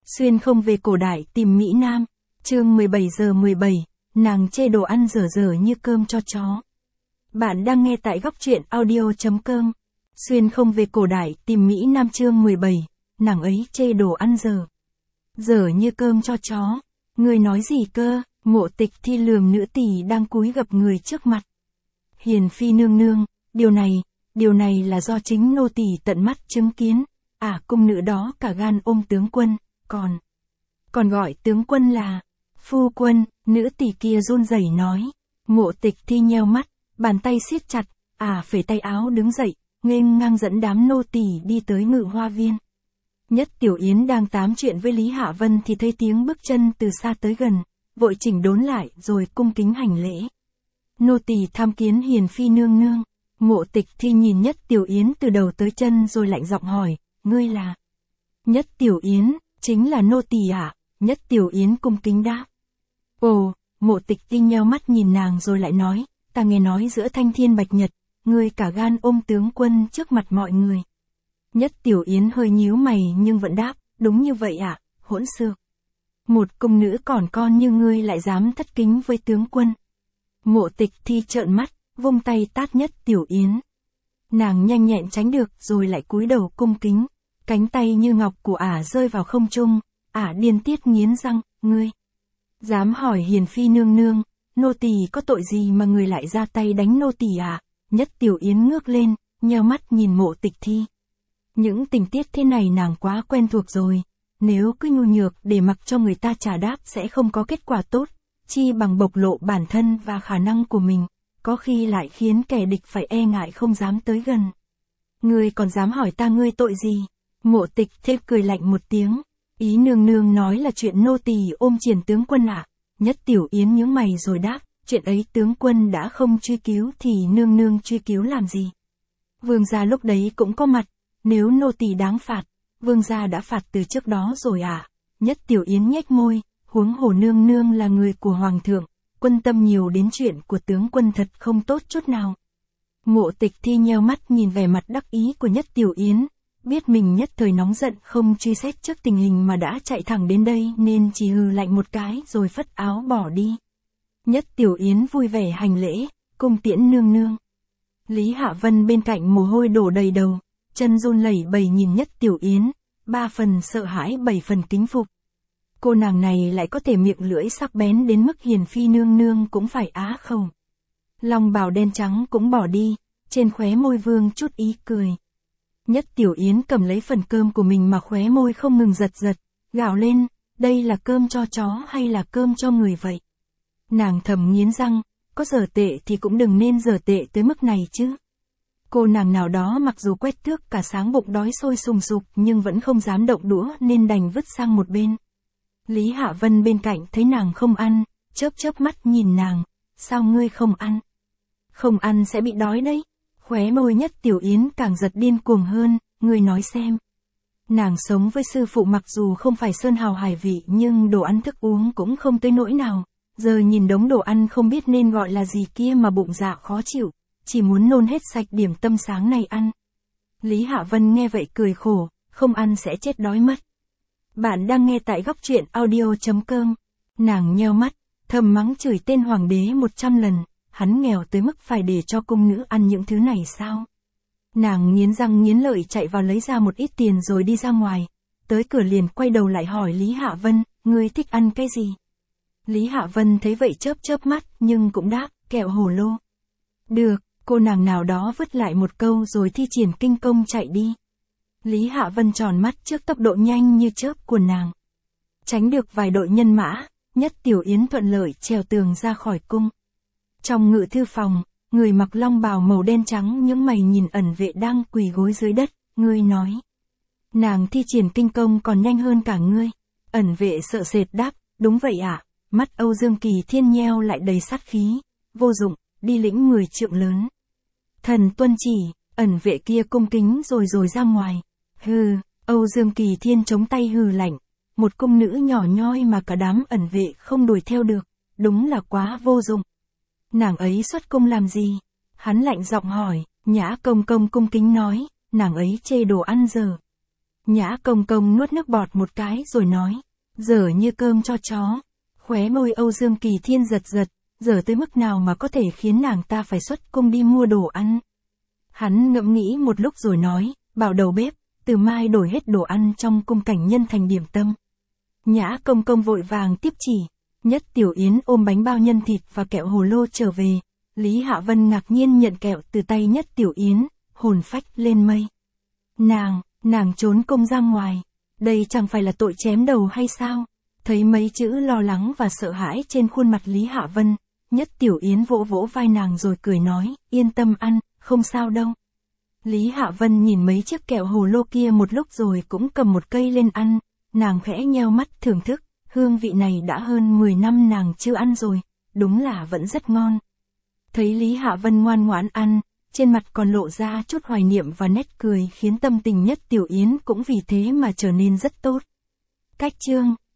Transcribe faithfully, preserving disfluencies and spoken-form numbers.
Xuyên không về cổ đại tìm Mỹ Nam, chương mười bảy giờ mười bảy, nàng chê đồ ăn dở dở như cơm cho chó. Bạn đang nghe tại góc truyện audio.com. Xuyên không về cổ đại tìm Mỹ Nam chương mười bảy, nàng ấy chê đồ ăn dở dở như cơm cho chó. Người nói gì cơ? Mộ Tịch Thi lườm nữ tỳ đang cúi gập người trước mặt. Hiền phi nương nương, điều này, điều này là do chính nô tỳ tận mắt chứng kiến. À, cung nữ đó cả gan ôm tướng quân, còn còn gọi tướng quân là phu quân. Nữ tỳ kia run rẩy nói. Mộ Tịch Thi nheo mắt, bàn tay siết chặt, à phẩy tay áo đứng dậy, nghênh ngang dẫn đám nô tỳ đi tới Ngự Hoa Viên. Nhất Tiểu Yến đang tám chuyện với Lý Hạ Vân thì thấy tiếng bước chân từ xa tới gần, vội chỉnh đốn lại rồi cung kính hành lễ. Nô tỳ tham kiến hiền phi nương nương. Mộ Tịch Thi nhìn Nhất Tiểu Yến từ đầu tới chân rồi lạnh giọng hỏi, ngươi là? Nhất Tiểu Yến, chính là nô tỳ ạ. À? Nhất Tiểu Yến cung kính đáp. Ồ, Mộ Tịch Thi nheo mắt nhìn nàng rồi lại nói, ta nghe nói giữa thanh thiên bạch nhật, ngươi cả gan ôm tướng quân trước mặt mọi người. Nhất Tiểu Yến hơi nhíu mày nhưng vẫn đáp, đúng như vậy ạ, à? Hỗn xược. Một cung nữ còn con như ngươi lại dám thất kính với tướng quân. Mộ Tịch Thi trợn mắt, vung tay tát Nhất Tiểu Yến. Nàng nhanh nhẹn tránh được rồi lại cúi đầu cung kính, cánh tay như ngọc của ả rơi vào không trung, ả điên tiết nghiến răng, ngươi dám hỏi hiền phi nương nương, nô tỳ có tội gì mà người lại ra tay đánh nô tỳ à? Nhất Tiểu Yến ngước lên, nheo mắt nhìn Mộ Tịch Thi. Những tình tiết thế này nàng quá quen thuộc rồi, nếu cứ nhu nhược để mặc cho người ta trả đáp sẽ không có kết quả tốt, chi bằng bộc lộ bản thân và khả năng của mình, có khi lại khiến kẻ địch phải e ngại không dám tới gần. Ngươi còn dám hỏi ta ngươi tội gì? Mộ Tịch Thi cười lạnh một tiếng, ý nương nương nói là chuyện nô tỳ ôm triển tướng quân ạ. À? Nhất Tiểu Yến nhướng mày rồi đáp, chuyện ấy tướng quân đã không truy cứu thì nương nương truy cứu làm gì? Vương gia lúc đấy cũng có mặt, nếu nô tỳ đáng phạt, vương gia đã phạt từ trước đó rồi à? Nhất Tiểu Yến nhếch môi, huống hồ nương nương là người của hoàng thượng, quân tâm nhiều đến chuyện của tướng quân thật không tốt chút nào. Mộ Tịch Thi nheo mắt nhìn vẻ mặt đắc ý của Nhất Tiểu Yến, biết mình nhất thời nóng giận không truy xét trước tình hình mà đã chạy thẳng đến đây nên chỉ hừ lạnh một cái rồi phất áo bỏ đi. Nhất Tiểu Yến vui vẻ hành lễ, cung tiễn nương nương. Lý Hạ Vân bên cạnh mồ hôi đổ đầy đầu, chân run lẩy bẩy nhìn Nhất Tiểu Yến, ba phần sợ hãi bảy phần kính phục. Cô nàng này lại có thể miệng lưỡi sắc bén đến mức hiền phi nương nương cũng phải á khẩu. Long bào đen trắng cũng bỏ đi, trên khóe môi vương chút ý cười. Nhất Tiểu Yến cầm lấy phần cơm của mình mà khóe môi không ngừng giật giật, gào lên, đây là cơm cho chó hay là cơm cho người vậy? Nàng thầm nghiến răng, có dở tệ thì cũng đừng nên dở tệ tới mức này chứ. Cô nàng nào đó mặc dù quét tước cả sáng bụng đói sôi sùng sục nhưng vẫn không dám động đũa nên đành vứt sang một bên. Lý Hạ Vân bên cạnh thấy nàng không ăn, chớp chớp mắt nhìn nàng, sao ngươi không ăn? Không ăn sẽ bị đói đấy. Khóe môi Nhất Tiểu Yến càng giật điên cuồng hơn, ngươi nói xem. Nàng sống với sư phụ mặc dù không phải sơn hào hải vị nhưng đồ ăn thức uống cũng không tới nỗi nào, giờ nhìn đống đồ ăn không biết nên gọi là gì kia mà bụng dạ khó chịu, chỉ muốn nôn hết sạch điểm tâm sáng này ăn. Lý Hạ Vân nghe vậy cười khổ, không ăn sẽ chết đói mất. Bạn đang nghe tại góc truyện audio.com. Nàng nheo mắt, thầm mắng chửi tên hoàng đế một trăm lần, hắn nghèo tới mức phải để cho cung nữ ăn những thứ này sao? Nàng nghiến răng nghiến lợi chạy vào lấy ra một ít tiền rồi đi ra ngoài, tới cửa liền quay đầu lại hỏi Lý Hạ Vân, ngươi thích ăn cái gì? Lý Hạ Vân thấy vậy chớp chớp mắt nhưng cũng đáp, kẹo hồ lô. Được, cô nàng nào đó vứt lại một câu rồi thi triển kinh công chạy đi. Lý Hạ Vân tròn mắt trước tốc độ nhanh như chớp của nàng. Tránh được vài đội nhân mã, Nhất Tiểu Yến thuận lợi trèo tường ra khỏi cung. Trong ngự thư phòng, người mặc long bào màu đen trắng những mày nhìn ẩn vệ đang quỳ gối dưới đất, ngươi nói. Nàng thi triển kinh công còn nhanh hơn cả ngươi. Ẩn vệ sợ sệt đáp, đúng vậy ạ. À? Mắt Âu Dương Kỳ Thiên nheo lại đầy sát khí, vô dụng, đi lĩnh mười trượng lớn. Thần tuân chỉ, ẩn vệ kia cung kính rồi rồi ra ngoài. Hừ, Âu Dương Kỳ Thiên chống tay hừ lạnh, một cung nữ nhỏ nhoi mà cả đám ẩn vệ không đuổi theo được, đúng là quá vô dụng. Nàng ấy xuất cung làm gì? Hắn lạnh giọng hỏi, Nhã Công Công cung kính nói, nàng ấy chê đồ ăn dở Nhã Công Công nuốt nước bọt một cái rồi nói, dở như cơm cho chó. Khóe môi Âu Dương Kỳ Thiên giật giật, dở tới mức nào mà có thể khiến nàng ta phải xuất cung đi mua đồ ăn. Hắn ngẫm nghĩ một lúc rồi nói, bảo đầu bếp, từ mai đổi hết đồ ăn trong cung cảnh nhân thành điểm tâm. Nhã Công Công vội vàng tiếp chỉ, Nhất Tiểu Yến ôm bánh bao nhân thịt và kẹo hồ lô trở về. Lý Hạ Vân ngạc nhiên nhận kẹo từ tay Nhất Tiểu Yến, hồn phách lên mây. Nàng, nàng trốn công ra ngoài, đây chẳng phải là tội chém đầu hay sao? Thấy mấy chữ lo lắng và sợ hãi trên khuôn mặt Lý Hạ Vân, Nhất Tiểu Yến vỗ vỗ vai nàng rồi cười nói, yên tâm ăn, không sao đâu. Lý Hạ Vân nhìn mấy chiếc kẹo hồ lô kia một lúc rồi cũng cầm một cây lên ăn, nàng khẽ nheo mắt thưởng thức, hương vị này đã hơn mười năm nàng chưa ăn rồi, đúng là vẫn rất ngon. Thấy Lý Hạ Vân ngoan ngoãn ăn, trên mặt còn lộ ra chút hoài niệm và nét cười khiến tâm tình Nhất Tiểu Yến cũng vì thế mà trở nên rất tốt. Cách chương